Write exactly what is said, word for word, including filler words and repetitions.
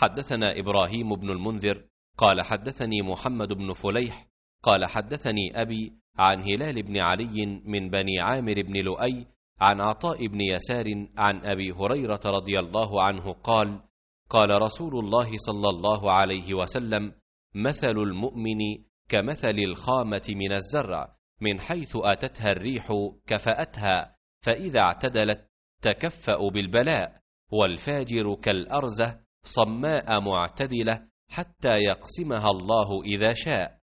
حدثنا إبراهيم بن المنذر قال حدثني محمد بن فليح قال حدثني أبي عن هلال بن علي من بني عامر بن لؤي عن عطاء بن يسار عن أبي هريرة رضي الله عنه قال قال رسول الله صلى الله عليه وسلم: مثل المؤمن كمثل الخامة من الزرع، من حيث أتتها الريح كفأتها، فإذا اعتدلت تكفأ بالبلاء، والفاجر كالأرزة صماء معتدلة حتى يقسمها الله إذا شاء.